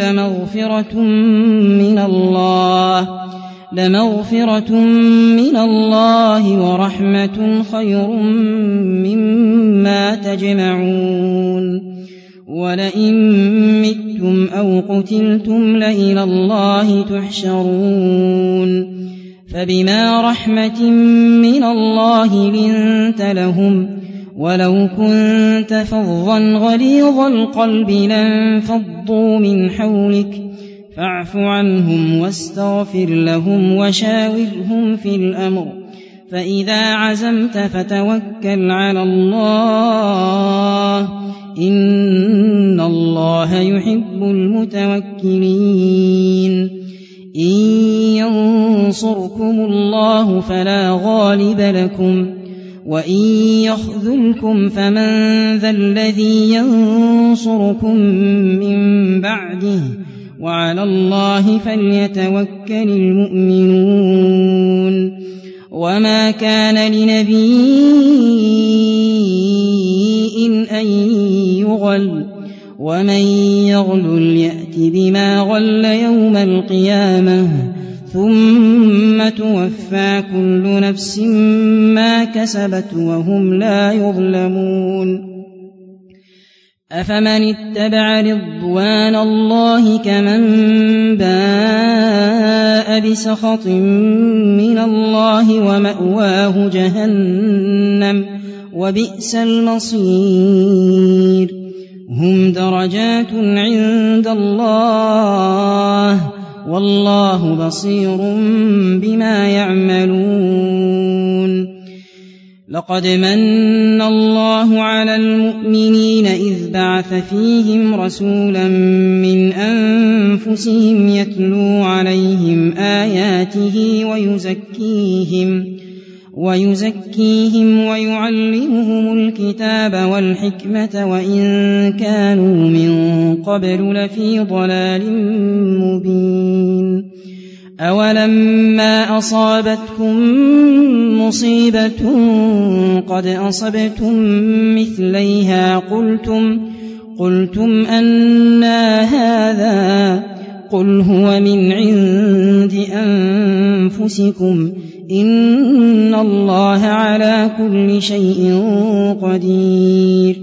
لمغفرة من الله ورحمة خير مما تجمعون ولئن متم أو قتلتم لإلى الله تحشرون فبما رحمة من الله لنت لهم ولو كنت فظا غليظ القلب لانفضوا من حولك فاعف عنهم واستغفر لهم وشاورهم في الأمر فإذا عزمت فتوكل على الله إن الله يحب المتوكلين إن ينصركم الله فلا غالب لكم وإن يخذلكم فمن ذا الذي ينصركم من بعده وعلى الله فليتوكل المؤمنون وما كان لنبي أن يغل ومن يغلل يأت بما غل يوم القيامة ثم توفى كل نفس ما كسبت وهم لا يظلمون أفمن اتبع رضوان الله كمن باء بسخط من الله ومأواه جهنم وبئس المصير هم درجات عند الله والله بصير بما يعملون لقد من الله على المؤمنين إذ بعث فيهم رسولا من أنفسهم يتلو عليهم آياته ويزكيهم ويعلمهم الكتاب والحكمة وإن كانوا من قبل لفي ضلال مبين أولما أصابتكم مصيبة قد أصبتم مثليها قلتم أنى هذا قل هو من عند أنفسكم إن الله على كل شيء قدير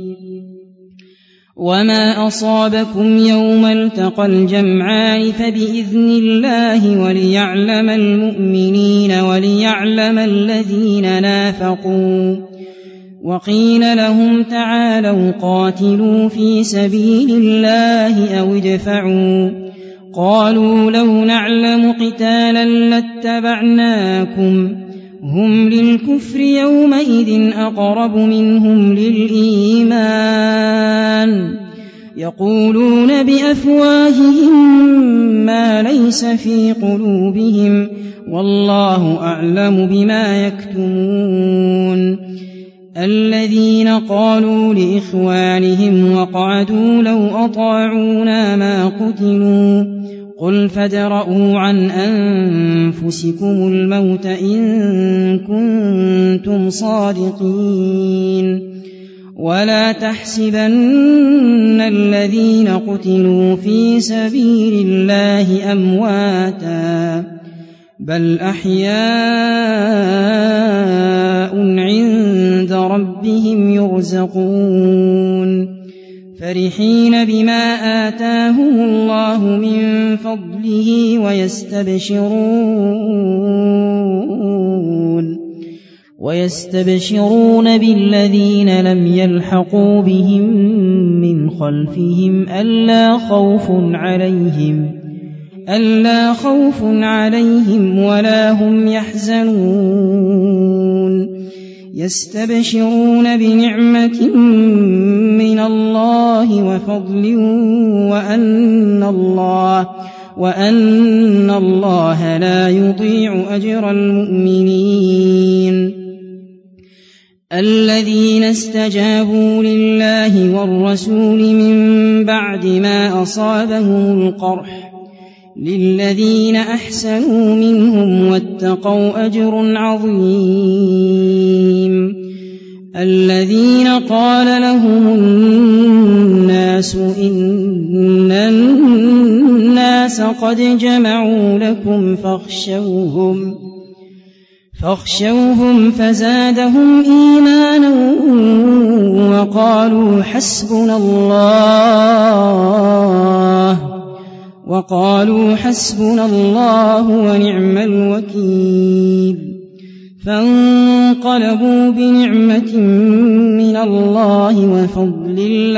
وما أصابكم يوم التقى الجمعان فبإذن الله وليعلم المؤمنين وليعلم الذين نافقوا وقيل لهم تعالوا قاتلوا في سبيل الله أو ادفعوا قالوا لو نعلم قتالا لاتبعناكم هم للكفر يومئذ أقرب منهم للإيمان يقولون بأفواههم ما ليس في قلوبهم والله أعلم بما يكتمون الذين قالوا لإخوانهم وقعدوا لو أطاعونا ما قتلوا قل فادرءوا عن أنفسكم الموت إن كنتم صادقين ولا تحسبن الذين قتلوا في سبيل الله أمواتا بل أحياء عند ربهم يرزقون فرحين بما آتاهم الله من فضله ويستبشرون بالذين لم يلحقوا بهم من خلفهم ألا خوف عليهم ولا هم يحزنون يستبشرون بنعمة من الله وفضل وأن الله لا يضيع أجر المؤمنين الذين استجابوا لله والرسول من بعد ما أصابهم القرح للذين أحسنوا منهم واتقوا أجر عظيم الذين قال لهم الناس إن الناس قد جمعوا لكم فاخشوهم فزادهم إيمانا وقالوا حسبنا الله ونعم الوكيل فانقلبوا بنعمة من الله وفضل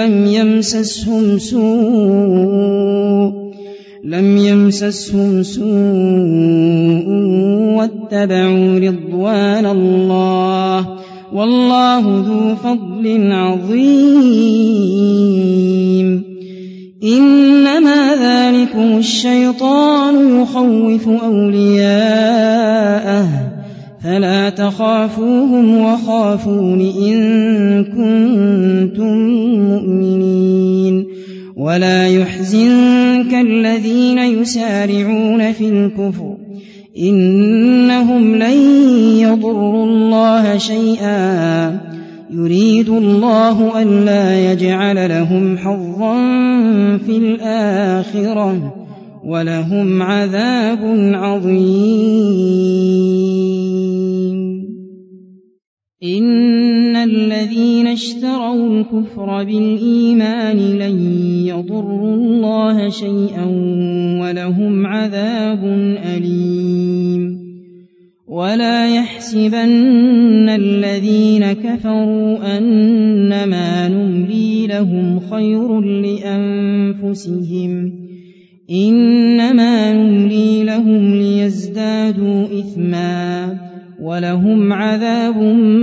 لم يمسسهم سوء واتبعوا رضوان الله والله ذو فضل عظيم إنما ذلكم الشيطان يخوف أولياءه فلا تخافوهم وخافون إن كنتم مؤمنين ولا يحزنك الذين يسارعون في الكفر إنهم لن يضروا الله شيئا يريد الله ألا يجعل لهم حظا في الآخرة ولهم عذاب عظيم إن الذين اشتروا الكفر بالإيمان لن يضروا الله شيئا ولهم عذاب أليم ولا يحسبن الذين كفروا أنما نملي لهم خير لأنفسهم إنما نملي لهم ليزدادوا إثما ولهم عذاب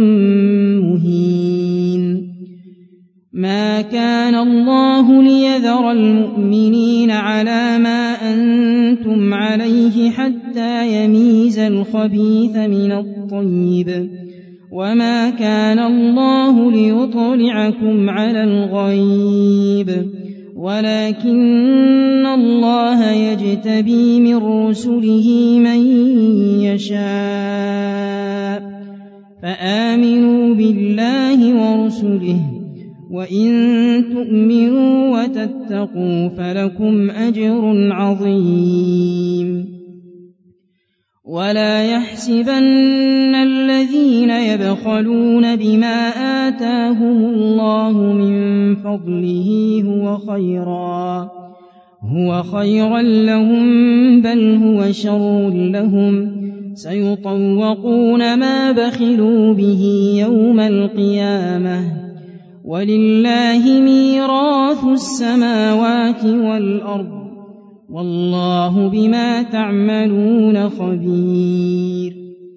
مهين ما كان الله ليذر المؤمنين على ما أنتم عليه حتى يميز الخبيث من الطيب وما كان الله ليطلعكم على الغيب ولكن الله يجتبي من رسله من يشاء فآمنوا بالله ورسله وإن تؤمنوا وتتقوا فلكم أجر عظيم ولا يحسبن الذين يبخلون بما آتاهم الله من فضله هو خيرا لهم بل هو شر لهم سيطوقون ما بخلوا به يوم القيامة ولله ميراث السماوات والأرض والله بما تعملون خبير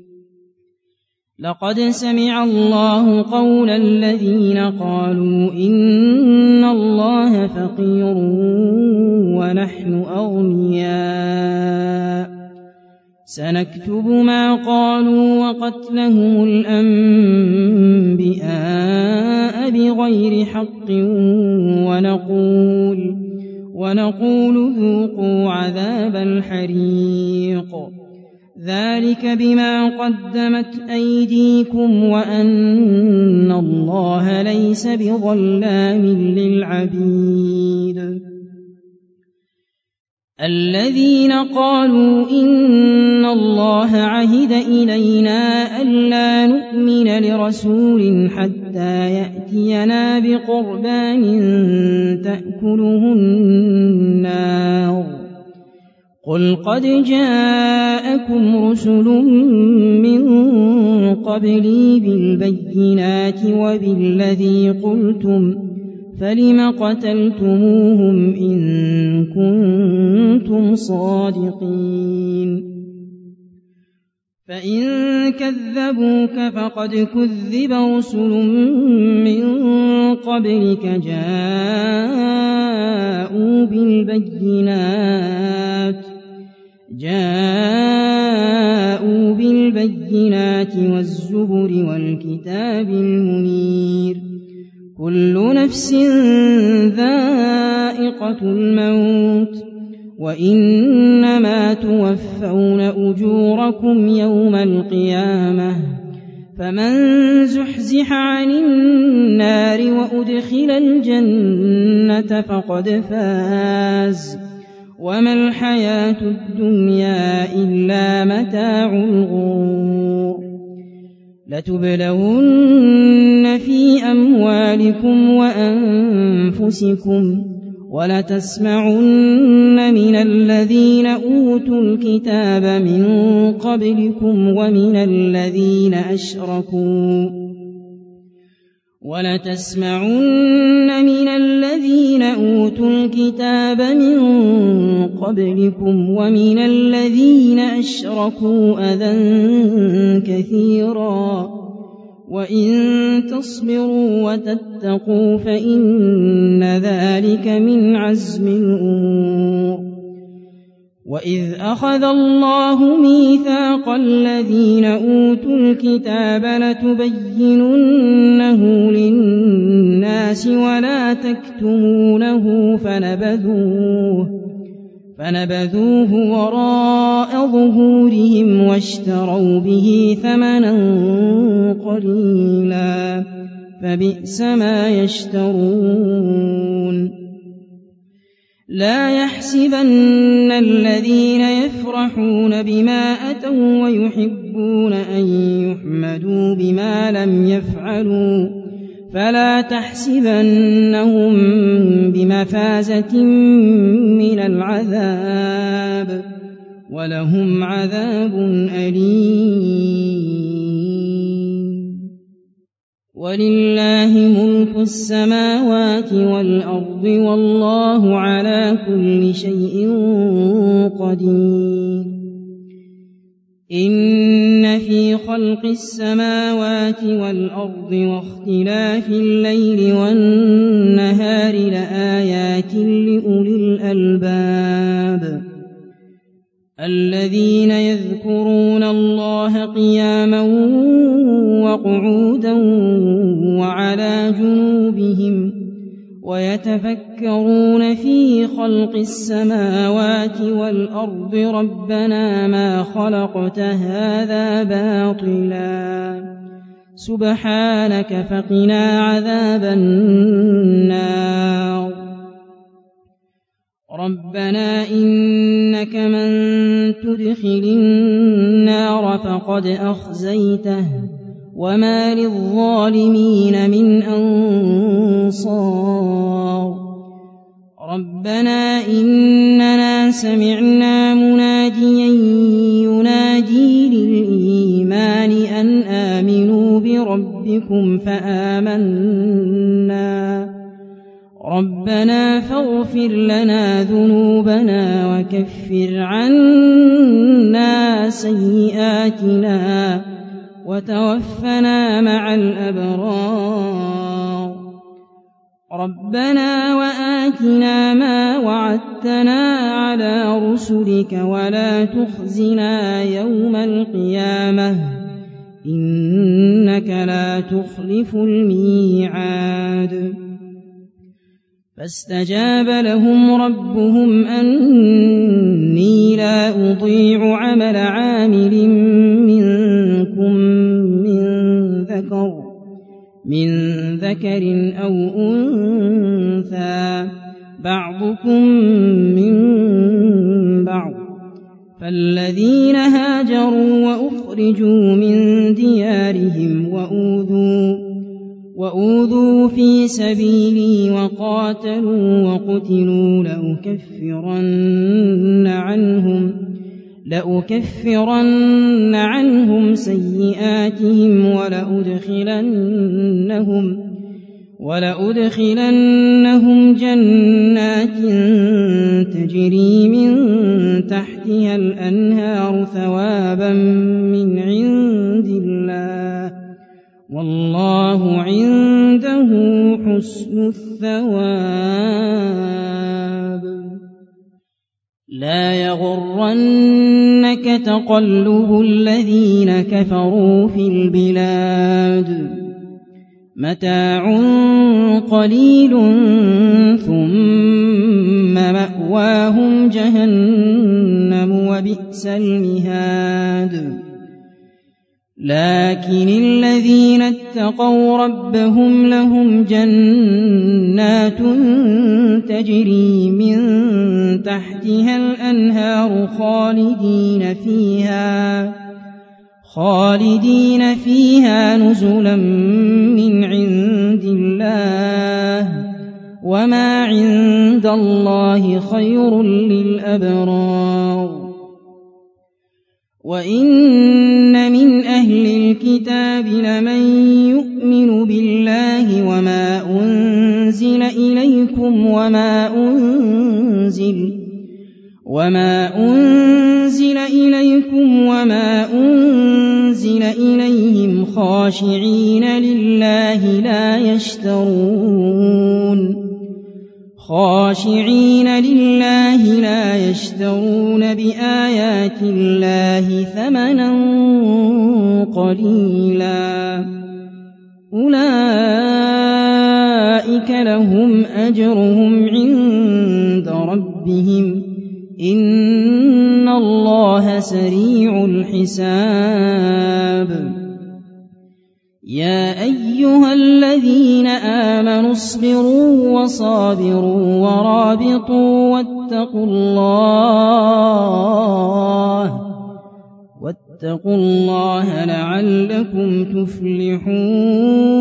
لقد سمع الله قول الذين قالوا إن الله فقير ونحن أغنياء سنكتب ما قالوا وقتلهم الأنبياء بغير حق ونقول ذوقوا عذاب الحريق ذلك بما قدمت أيديكم وأن الله ليس بظلام للعبيد الذين قالوا إن الله عهد إلينا ألا نؤمن لرسول حتى يأتينا بقربان تأكله النار قل قد جاءكم رسل من قبلي بالبينات وبالذي قلتم فلم قتلتموهم إن كنتم صادقين فإن كذبوك فقد كذب رسل من قبلك جاءوا بالبينات والزبر والكتاب المنير كل نفس ذائقة الموت وإنما توفون أجوركم يوم القيامة فمن زحزح عن النار وأدخل الجنة فقد فاز وما الحياة الدنيا إلا متاع الغرور لتبلون في أموالكم وأنفسكم ولتسمعن من الذين أوتوا الكتاب من قبلكم ومن الذين أشركوا أذى كثيرا وإن تصبروا وتتقوا فإن ذلك من عزم الأمور وإذ أخذ الله ميثاق الذين أوتوا الكتاب لتبيننه للناس ولا تكتمونه فنبذوه وراء ظهورهم واشتروا به ثمنا قليلا فبئس ما يشترون لا يحسبن الذين يفرحون بما أتوا ويحبون أن يحمدوا بما لم يفعلوا فلا تحسبنهم بمفازة من العذاب ولهم عذاب أليم ولله ملك السماوات والأرض والله على كل شيء قدير إن في خلق السماوات والأرض واختلاف الليل والنهار لآيات لأولي الألباب الذين يذكرون الله قياما وقعودا وعلى جنوبهم ويتفكرون في خلق السماوات والأرض ربنا ما خلقت هذا باطلا سبحانك فقنا عذاب النار ربنا إنك من تدخل النار فقد أخزيته وما للظالمين من أنصار ربنا إننا سمعنا مناديا ينادي للإيمان أن آمنوا بربكم فآمنا ربنا فاغفر لنا ذنوبنا وكفر عنا سيئاتنا وتوفنا مع الأبرار ربنا وآتنا ما وعدتنا على رسلك ولا تخزنا يوم القيامة إنك لا تخلف الميعاد فاستجاب لهم ربهم أني لا أضيع عمل عامل منكم من ذكر أو أنثى بعضكم من بعض فالذين هاجروا وأخرجوا من ديارهم وأوذوا في سبيلي وقاتلوا وقتلوا لأكفرن عنهم سيئاتهم ولأدخلنهم جنات تجري من تحتها الأنهار ثوابا من عند الله والله عنده حسن الثواب لا يغرنك تقلب الذين كفروا في البلاد متاع قليل ثم مأواهم جهنم وبئس المهاد لكن الذين اتقوا ربهم لهم جنات تجري من تحتها الأنهار خالدين فيها نزلا من عند الله وما عند الله خير للأبرار وإن من أهل الكتاب لمن يؤمن بالله وما أنزل إليكم وما أنزل إليهم خاشعين لله لا يشترون بآيات الله ثمنا قليلا أولئك لهم أجرهم عند ربهم إن الله سريع الحساب يا أيها الذين آمنوا اصبروا وصابروا ورابطوا واتقوا الله لعلكم تفلحون